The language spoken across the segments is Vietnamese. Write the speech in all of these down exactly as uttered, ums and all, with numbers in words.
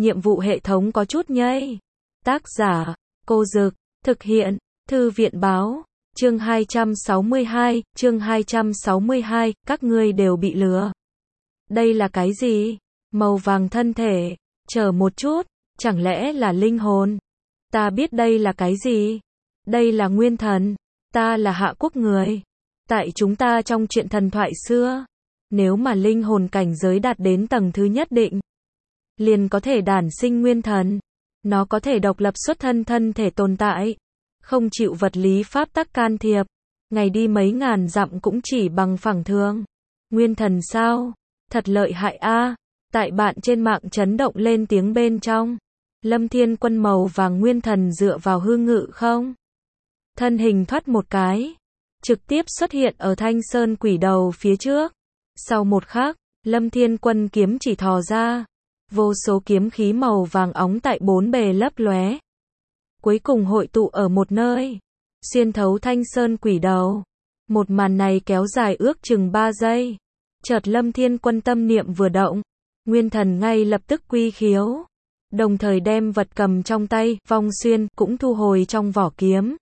nhiệm vụ hệ thống có chút nhây. Tác giả, Cô Dực, thực hiện, Thư viện báo, chương hai trăm sáu mươi hai, chương hai trăm sáu mươi hai, các ngươi đều bị lừa. Đây là cái gì? Màu vàng thân thể, chờ một chút, chẳng lẽ là linh hồn? Ta biết đây là cái gì? Đây là nguyên thần, ta là Hạ Quốc người. Tại chúng ta trong truyện thần thoại xưa, nếu mà linh hồn cảnh giới đạt đến tầng thứ nhất định, liền có thể đản sinh nguyên thần. Nó có thể độc lập xuất thân thân thể tồn tại, không chịu vật lý pháp tắc can thiệp, ngày đi mấy ngàn dặm cũng chỉ bằng phẳng thường. Nguyên thần sao? Thật lợi hại a. Tại bạn trên mạng chấn động lên tiếng bên trong. Lâm Thiên Quân màu vàng nguyên thần dựa vào hư ngự không? Thân hình thoát một cái, trực tiếp xuất hiện ở Thanh Sơn Quỷ Đầu phía trước. Sau một khắc, Lâm Thiên Quân kiếm chỉ thò ra, vô số kiếm khí màu vàng óng tại bốn bề lấp lóe, cuối cùng hội tụ ở một nơi, xuyên thấu Thanh Sơn Quỷ Đầu. Một màn này kéo dài ước chừng ba giây. Chợt Lâm Thiên Quân tâm niệm vừa động, nguyên thần ngay lập tức quy khiếu, đồng thời đem vật cầm trong tay, vong xuyên, cũng thu hồi trong vỏ kiếm.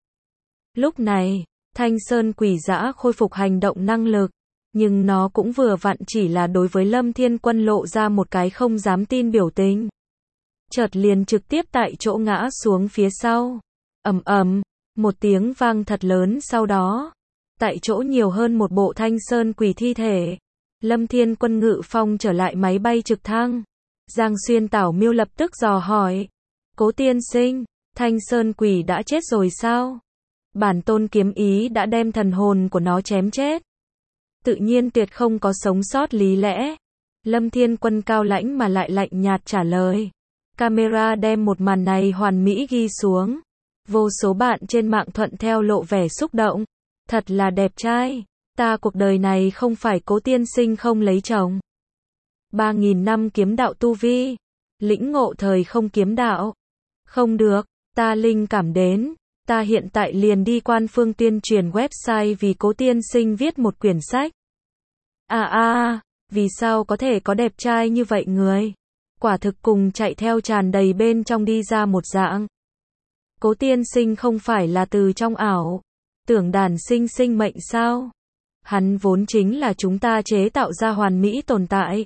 Lúc này, Thanh Sơn Quỷ Dã khôi phục hành động năng lực, nhưng nó cũng vừa vặn chỉ là đối với Lâm Thiên Quân lộ ra một cái không dám tin biểu tình. Chợt liền trực tiếp tại chỗ ngã xuống phía sau. Ầm ầm, một tiếng vang thật lớn sau đó, tại chỗ nhiều hơn một bộ Thanh Sơn Quỷ thi thể. Lâm Thiên Quân ngự phong trở lại máy bay trực thăng. Giang Xuyên Tảo Miêu lập tức dò hỏi, Cố tiên sinh, Thanh Sơn Quỷ đã chết rồi sao? Bản tôn kiếm ý đã đem thần hồn của nó chém chết, tự nhiên tuyệt không có sống sót lý lẽ. Lâm Thiên Quân cao lãnh mà lại lạnh nhạt trả lời. Camera đem một màn này hoàn mỹ ghi xuống. Vô số bạn trên mạng thuận theo lộ vẻ xúc động. Thật là đẹp trai. Ta cuộc đời này không phải Cố tiên sinh không lấy chồng. Ba nghìn năm kiếm đạo tu vi, lĩnh ngộ thời không kiếm đạo. Không được, ta linh cảm đến. Ta hiện tại liền đi quan phương tuyên truyền website vì Cố tiên sinh viết một quyển sách. À à, vì sao có thể có đẹp trai như vậy người? Quả thực cùng chạy theo tràn đầy bên trong đi ra một dạng. Cố tiên sinh không phải là từ trong ảo tưởng đản sinh sinh mệnh sao? Hắn vốn chính là chúng ta chế tạo ra hoàn mỹ tồn tại.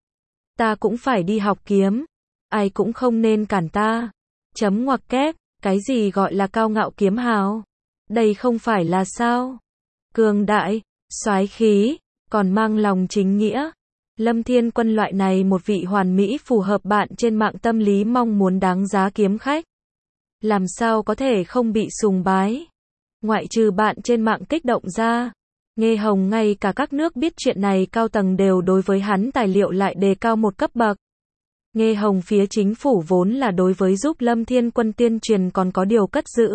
Ta cũng phải đi học kiếm, ai cũng không nên cản ta. Chấm ngoặc kép, cái gì gọi là cao ngạo kiếm hào? Đây không phải là sao? Cường đại, soái khí, còn mang lòng chính nghĩa. Lâm Thiên Quân loại này một vị hoàn mỹ phù hợp bạn trên mạng tâm lý mong muốn đáng giá kiếm khách. Làm sao có thể không bị sùng bái? Ngoại trừ bạn trên mạng kích động ra, Nghe Hồng ngay cả các nước biết chuyện này cao tầng đều đối với hắn tài liệu lại đề cao một cấp bậc. Nghe Hồng phía chính phủ vốn là đối với giúp Lâm Thiên Quân tuyên truyền còn có điều cất giữ.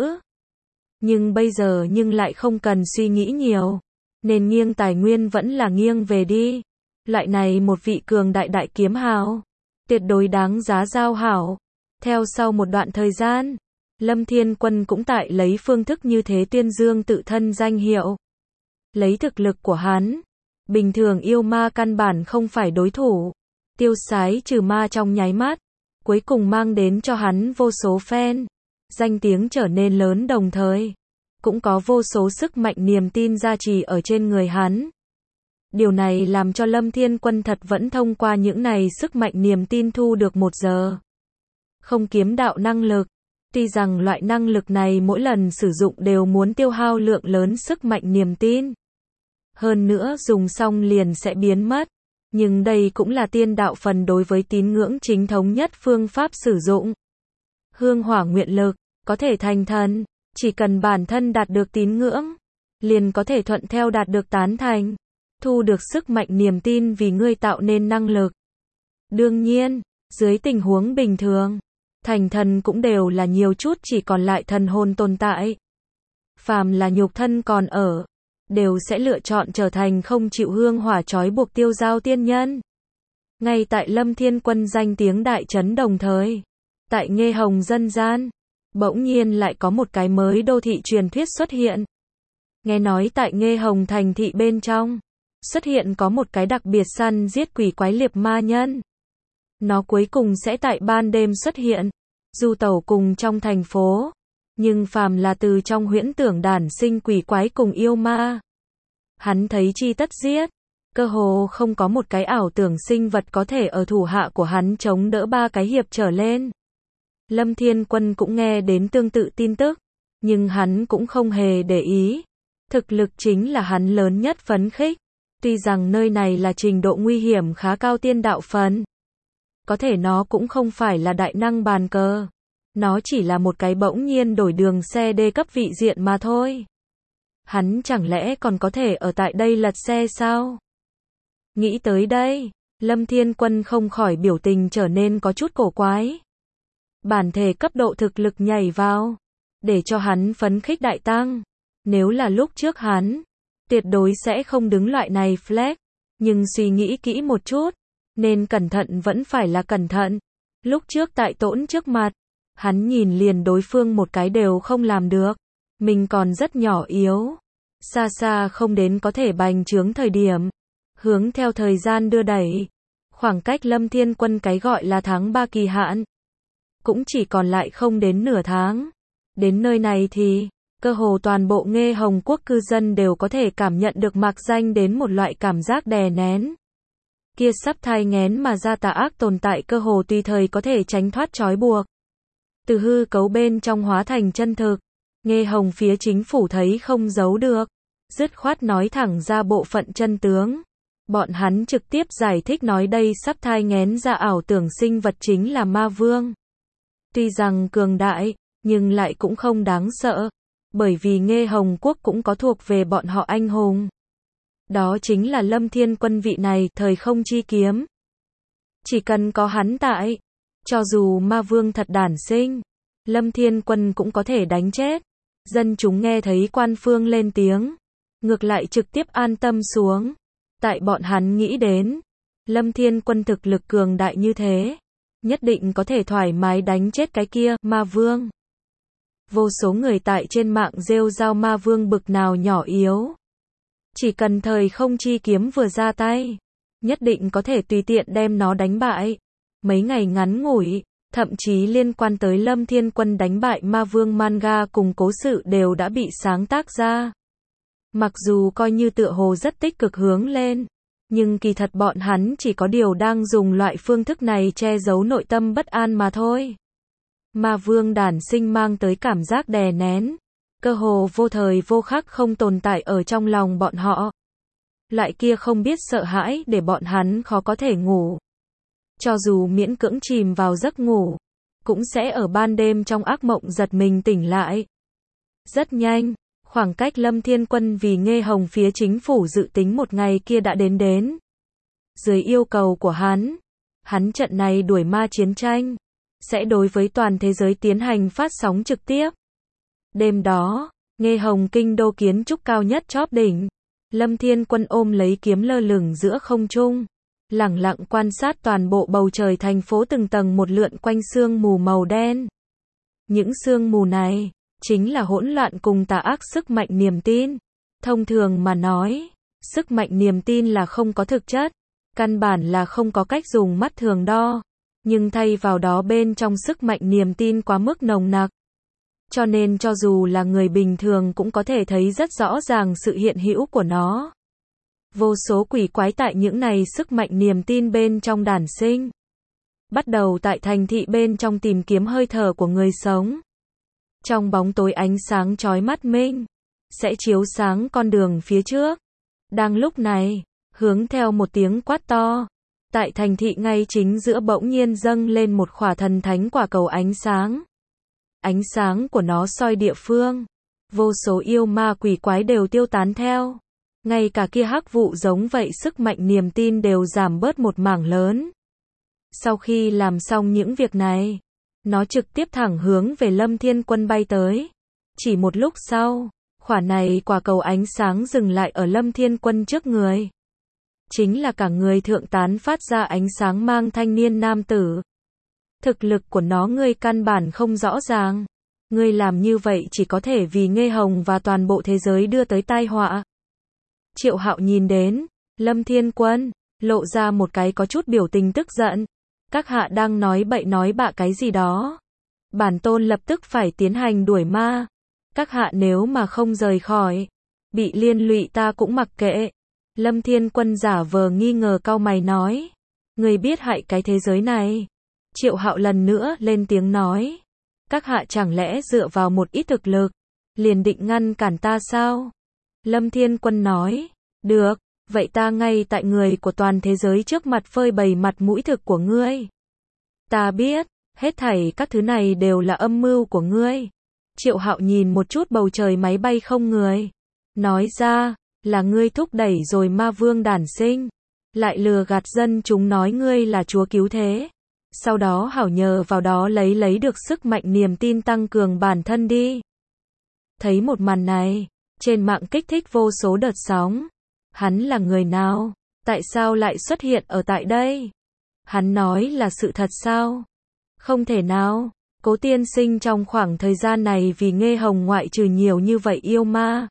Nhưng bây giờ nhưng lại không cần suy nghĩ nhiều. Nên nghiêng tài nguyên vẫn là nghiêng về đi. Loại này một vị cường đại đại kiếm hào, tuyệt đối đáng giá giao hảo. Theo sau một đoạn thời gian, Lâm Thiên Quân cũng tại lấy phương thức như thế tuyên dương tự thân danh hiệu. Lấy thực lực của hắn, bình thường yêu ma căn bản không phải đối thủ. Tiêu sái trừ ma trong nháy mắt, cuối cùng mang đến cho hắn vô số fan. Danh tiếng trở nên lớn đồng thời, cũng có vô số sức mạnh niềm tin gia trì ở trên người hắn. Điều này làm cho Lâm Thiên Quân thật vẫn thông qua những này sức mạnh niềm tin thu được một giờ. Không kiếm đạo năng lực. Tuy rằng loại năng lực này mỗi lần sử dụng đều muốn tiêu hao lượng lớn sức mạnh niềm tin. Hơn nữa dùng xong liền sẽ biến mất. Nhưng đây cũng là tiên đạo phần đối với tín ngưỡng chính thống nhất phương pháp sử dụng. Hương hỏa nguyện lực, có thể thành thần, chỉ cần bản thân đạt được tín ngưỡng, liền có thể thuận theo đạt được tán thành, thu được sức mạnh niềm tin vì ngươi tạo nên năng lực. Đương nhiên, dưới tình huống bình thường, thành thần cũng đều là nhiều chút chỉ còn lại thần hồn tồn tại. Phàm là nhục thân còn ở, đều sẽ lựa chọn trở thành không chịu hương hỏa trói buộc tiêu giao tiên nhân. Ngay tại Lâm Thiên Quân danh tiếng đại chấn đồng thời, tại Nghe Hồng dân gian, bỗng nhiên lại có một cái mới đô thị truyền thuyết xuất hiện. Nghe nói tại Nghe Hồng thành thị bên trong, xuất hiện có một cái đặc biệt săn giết quỷ quái liệp ma nhân. Nó cuối cùng sẽ tại ban đêm xuất hiện, du tẩu cùng trong thành phố. Nhưng phàm là từ trong huyễn tưởng đản sinh quỷ quái cùng yêu ma, hắn thấy chi tất giết. Cơ hồ không có một cái ảo tưởng sinh vật có thể ở thủ hạ của hắn chống đỡ ba cái hiệp trở lên. Lâm Thiên Quân cũng nghe đến tương tự tin tức, nhưng hắn cũng không hề để ý. Thực lực chính là hắn lớn nhất phấn khích. Tuy rằng nơi này là trình độ nguy hiểm khá cao tiên đạo phần, có thể nó cũng không phải là đại năng bàn cờ. Nó chỉ là một cái bỗng nhiên đổi đường xe đê cấp vị diện mà thôi. Hắn chẳng lẽ còn có thể ở tại đây lật xe sao? Nghĩ tới đây, Lâm Thiên Quân không khỏi biểu tình trở nên có chút cổ quái. Bản thể cấp độ thực lực nhảy vào, để cho hắn phấn khích đại tăng. Nếu là lúc trước hắn, tuyệt đối sẽ không đứng loại này flag. Nhưng suy nghĩ kỹ một chút, nên cẩn thận vẫn phải là cẩn thận. Lúc trước tại Tỗn trước mặt, hắn nhìn liền đối phương một cái đều không làm được. Mình còn rất nhỏ yếu, xa xa không đến có thể bành trướng thời điểm. Hướng theo thời gian đưa đẩy, khoảng cách Lâm Thiên Quân cái gọi là tháng ba kỳ hạn, cũng chỉ còn lại không đến nửa tháng. Đến nơi này thì, cơ hồ toàn bộ Nghê Hồng quốc cư dân đều có thể cảm nhận được mạc danh đến một loại cảm giác đè nén. Kia sắp thai nghén mà ra tà ác tồn tại cơ hồ tùy thời có thể tránh thoát trói buộc. Từ hư cấu bên trong hóa thành chân thực, Nghê Hồng phía chính phủ thấy không giấu được, dứt khoát nói thẳng ra bộ phận chân tướng. Bọn hắn trực tiếp giải thích nói đây sắp thai nghén ra ảo tưởng sinh vật chính là ma vương. Tuy rằng cường đại, nhưng lại cũng không đáng sợ, bởi vì Nghê Hồng quốc cũng có thuộc về bọn họ anh hùng. Đó chính là Lâm Thiên Quân vị này, thời không chi kiếm. Chỉ cần có hắn tại, cho dù ma vương thật đản sinh, Lâm Thiên Quân cũng có thể đánh chết. Dân chúng nghe thấy quan phương lên tiếng, ngược lại trực tiếp an tâm xuống. Tại bọn hắn nghĩ đến, Lâm Thiên Quân thực lực cường đại như thế, nhất định có thể thoải mái đánh chết cái kia ma vương. Vô số người tại trên mạng rêu rao ma vương bực nào nhỏ yếu. Chỉ cần thời không chi kiếm vừa ra tay, nhất định có thể tùy tiện đem nó đánh bại. Mấy ngày ngắn ngủi, thậm chí liên quan tới Lâm Thiên Quân đánh bại ma vương manga cùng cố sự đều đã bị sáng tác ra. Mặc dù coi như tựa hồ rất tích cực hướng lên, nhưng kỳ thật bọn hắn chỉ có điều đang dùng loại phương thức này che giấu nội tâm bất an mà thôi. Ma vương đản sinh mang tới cảm giác đè nén, cơ hồ vô thời vô khắc không tồn tại ở trong lòng bọn họ. Loại kia không biết sợ hãi để bọn hắn khó có thể ngủ. Cho dù miễn cưỡng chìm vào giấc ngủ, cũng sẽ ở ban đêm trong ác mộng giật mình tỉnh lại. Rất nhanh, khoảng cách Lâm Thiên Quân vì Nghê Hồng phía chính phủ dự tính một ngày kia đã đến đến. Dưới yêu cầu của hắn, hắn trận này đuổi ma chiến tranh, sẽ đối với toàn thế giới tiến hành phát sóng trực tiếp. Đêm đó, Nghê Hồng kinh đô kiến trúc cao nhất chóp đỉnh, Lâm Thiên Quân ôm lấy kiếm lơ lửng giữa không trung, lẳng lặng quan sát toàn bộ bầu trời thành phố từng tầng một lượn quanh sương mù màu đen. Những sương mù này chính là hỗn loạn cùng tà ác sức mạnh niềm tin. Thông thường mà nói, sức mạnh niềm tin là không có thực chất, căn bản là không có cách dùng mắt thường đo, nhưng thay vào đó bên trong sức mạnh niềm tin quá mức nồng nặc. Cho nên cho dù là người bình thường cũng có thể thấy rất rõ ràng sự hiện hữu của nó. Vô số quỷ quái tại những này sức mạnh niềm tin bên trong đản sinh. Bắt đầu tại thành thị bên trong tìm kiếm hơi thở của người sống. Trong bóng tối ánh sáng chói mắt minh, sẽ chiếu sáng con đường phía trước. Đang lúc này, hướng theo một tiếng quát to, tại thành thị ngay chính giữa bỗng nhiên dâng lên một khỏa thần thánh quả cầu ánh sáng. Ánh sáng của nó soi địa phương, vô số yêu ma quỷ quái đều tiêu tán theo. Ngay cả kia hắc vụ giống vậy sức mạnh niềm tin đều giảm bớt một mảng lớn. Sau khi làm xong những việc này, nó trực tiếp thẳng hướng về Lâm Thiên Quân bay tới. Chỉ một lúc sau, khỏa này quả cầu ánh sáng dừng lại ở Lâm Thiên Quân trước người. Chính là cả người thượng tán phát ra ánh sáng mang thanh niên nam tử. Thực lực của nó ngươi căn bản không rõ ràng. Ngươi làm như vậy chỉ có thể vì Nghê Hồng và toàn bộ thế giới đưa tới tai họa. Triệu Hạo nhìn đến Lâm Thiên Quân, lộ ra một cái có chút biểu tình tức giận. Các hạ đang nói bậy nói bạ cái gì đó. Bản tôn lập tức phải tiến hành đuổi ma. Các hạ nếu mà không rời khỏi, bị liên lụy ta cũng mặc kệ. Lâm Thiên Quân giả vờ nghi ngờ cau mày nói. Người biết hại cái thế giới này. Triệu Hạo lần nữa lên tiếng nói. Các hạ chẳng lẽ dựa vào một ít thực lực, liền định ngăn cản ta sao? Lâm Thiên Quân nói. Được, vậy ta ngay tại người của toàn thế giới trước mặt phơi bày mặt mũi thực của ngươi. Ta biết, hết thảy các thứ này đều là âm mưu của ngươi. Triệu Hạo nhìn một chút bầu trời máy bay không người. Nói ra, là ngươi thúc đẩy rồi ma vương đản sinh. Lại lừa gạt dân chúng nói ngươi là chúa cứu thế. Sau đó hảo nhờ vào đó lấy lấy được sức mạnh niềm tin tăng cường bản thân đi. Thấy một màn này, trên mạng kích thích vô số đợt sóng. Hắn là người nào? Tại sao lại xuất hiện ở tại đây? Hắn nói là sự thật sao? Không thể nào. Cố tiên sinh trong khoảng thời gian này vì Nghê Hồng ngoại trừ nhiều như vậy yêu ma.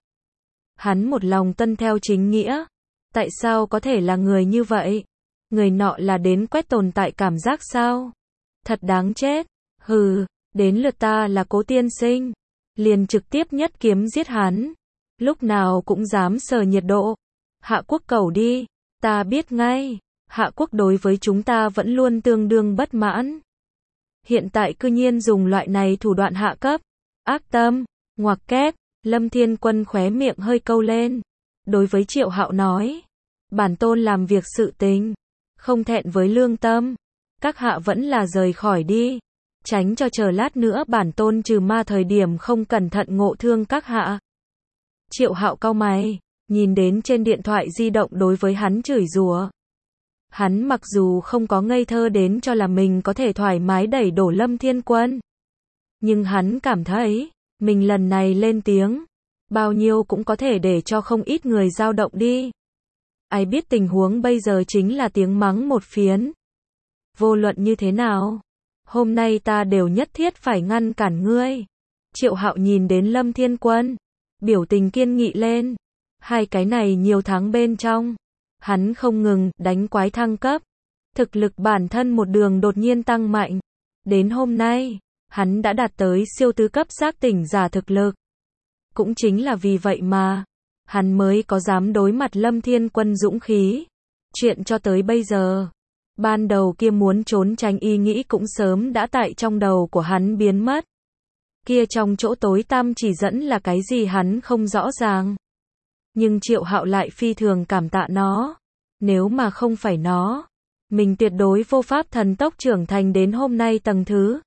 Hắn một lòng tuân theo chính nghĩa. Tại sao có thể là người như vậy? Người nọ là đến quét tồn tại cảm giác sao? Thật đáng chết. Hừ, đến lượt ta là Cố tiên sinh. Liền trực tiếp nhất kiếm giết hắn. Lúc nào cũng dám sờ nhiệt độ. Hạ quốc cầu đi. Ta biết ngay. Hạ quốc đối với chúng ta vẫn luôn tương đương bất mãn. Hiện tại cư nhiên dùng loại này thủ đoạn hạ cấp. Ác tâm. Ngoặc kép. Lâm Thiên Quân khóe miệng hơi câu lên. Đối với Triệu Hạo nói. Bản tôn làm việc sự tình. Không thẹn với lương tâm. Các hạ vẫn là rời khỏi đi. Tránh cho chờ lát nữa bản tôn trừ ma thời điểm không cẩn thận ngộ thương các hạ. Triệu Hạo cau mày. Nhìn đến trên điện thoại di động đối với hắn chửi rủa. Hắn mặc dù không có ngây thơ đến cho là mình có thể thoải mái đẩy đổ Lâm Thiên Quân. Nhưng hắn cảm thấy, mình lần này lên tiếng, bao nhiêu cũng có thể để cho không ít người dao động đi. Ai biết tình huống bây giờ chính là tiếng mắng một phiến. Vô luận như thế nào, hôm nay ta đều nhất thiết phải ngăn cản ngươi. Triệu Hạo nhìn đến Lâm Thiên Quân, biểu tình kiên nghị lên. Hai cái này nhiều tháng bên trong, hắn không ngừng đánh quái thăng cấp. Thực lực bản thân một đường đột nhiên tăng mạnh. Đến hôm nay, hắn đã đạt tới siêu tứ cấp giác tỉnh giả thực lực. Cũng chính là vì vậy mà, hắn mới có dám đối mặt Lâm Thiên Quân dũng khí. Chuyện cho tới bây giờ, ban đầu kia muốn trốn tránh ý nghĩ cũng sớm đã tại trong đầu của hắn biến mất. Kia trong chỗ tối tăm chỉ dẫn là cái gì hắn không rõ ràng. Nhưng Triệu Hạo lại phi thường cảm tạ nó. Nếu mà không phải nó, mình tuyệt đối vô pháp thần tốc trưởng thành đến hôm nay tầng thứ.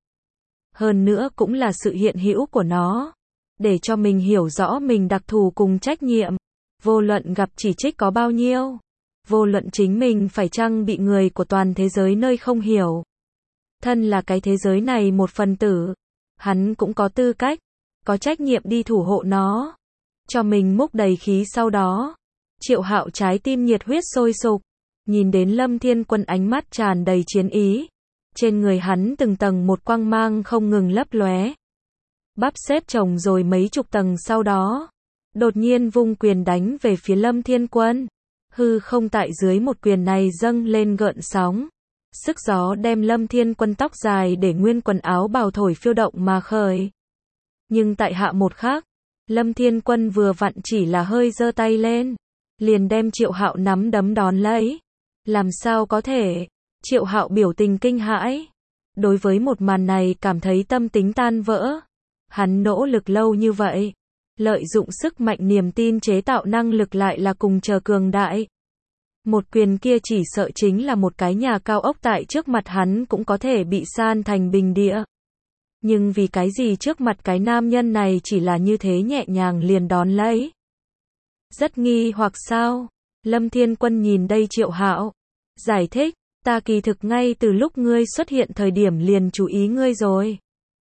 Hơn nữa cũng là sự hiện hữu của nó. Để cho mình hiểu rõ mình đặc thù cùng trách nhiệm. Vô luận gặp chỉ trích có bao nhiêu. Vô luận chính mình phải chăng bị người của toàn thế giới nơi không hiểu. Thân là cái thế giới này một phần tử. Hắn cũng có tư cách, có trách nhiệm đi thủ hộ nó. Cho mình múc đầy khí sau đó. Triệu Hạo trái tim nhiệt huyết sôi sục. Nhìn đến Lâm Thiên Quân ánh mắt tràn đầy chiến ý. Trên người hắn từng tầng một quang mang không ngừng lấp lóe. Bắp xếp chồng rồi mấy chục tầng sau đó. Đột nhiên vung quyền đánh về phía Lâm Thiên Quân. Hư không tại dưới một quyền này dâng lên gợn sóng. Sức gió đem Lâm Thiên Quân tóc dài để nguyên quần áo bào thổi phiêu động mà khởi. Nhưng tại hạ một khắc, Lâm Thiên Quân vừa vặn chỉ là hơi giơ tay lên, liền đem Triệu Hạo nắm đấm đón lấy. Làm sao có thể? Triệu Hạo biểu tình kinh hãi. Đối với một màn này cảm thấy tâm tính tan vỡ. Hắn nỗ lực lâu như vậy, lợi dụng sức mạnh niềm tin chế tạo năng lực lại là cùng chờ cường đại. Một quyền kia chỉ sợ chính là một cái nhà cao ốc tại trước mặt hắn cũng có thể bị san thành bình địa. Nhưng vì cái gì trước mặt cái nam nhân này chỉ là như thế nhẹ nhàng liền đón lấy. Rất nghi hoặc sao? Lâm Thiên Quân nhìn đây Triệu Hạo. Giải thích, ta kỳ thực ngay từ lúc ngươi xuất hiện thời điểm liền chú ý ngươi rồi.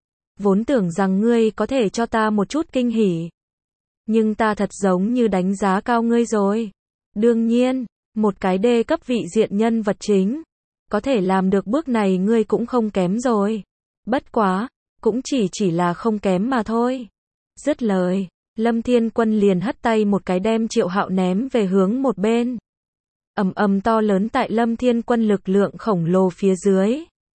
Vốn tưởng rằng ngươi có thể cho ta một chút kinh hỉ. Nhưng ta thật giống như đánh giá cao ngươi rồi. Đương nhiên, một cái đê cấp vị diện nhân vật chính. Có thể làm được bước này ngươi cũng không kém rồi. Bất quá, cũng chỉ chỉ là không kém mà thôi. Dứt lời, Lâm Thiên Quân liền hất tay một cái đem Triệu Hạo ném về hướng một bên. Ầm ầm to lớn tại Lâm Thiên Quân lực lượng khổng lồ phía dưới.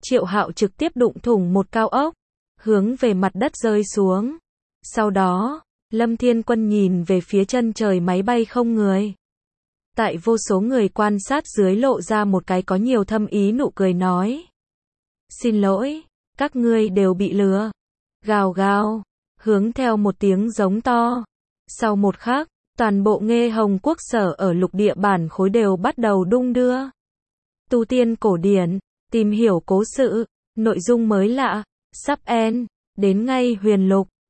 Triệu Hạo trực tiếp đụng thủng một cao ốc, hướng về mặt đất rơi xuống. Sau đó, Lâm Thiên Quân nhìn về phía chân trời máy bay không người. Tại vô số người quan sát dưới lộ ra một cái có nhiều thâm ý nụ cười nói. Xin lỗi, các ngươi đều bị lừa. Gào gào, hướng theo một tiếng giống to. Sau một khắc, toàn bộ Nghê Hồng quốc sở ở lục địa bản khối đều bắt đầu đung đưa. Tu tiên cổ điển, tìm hiểu cố sự, nội dung mới lạ, sắp end, đến ngay huyền lục.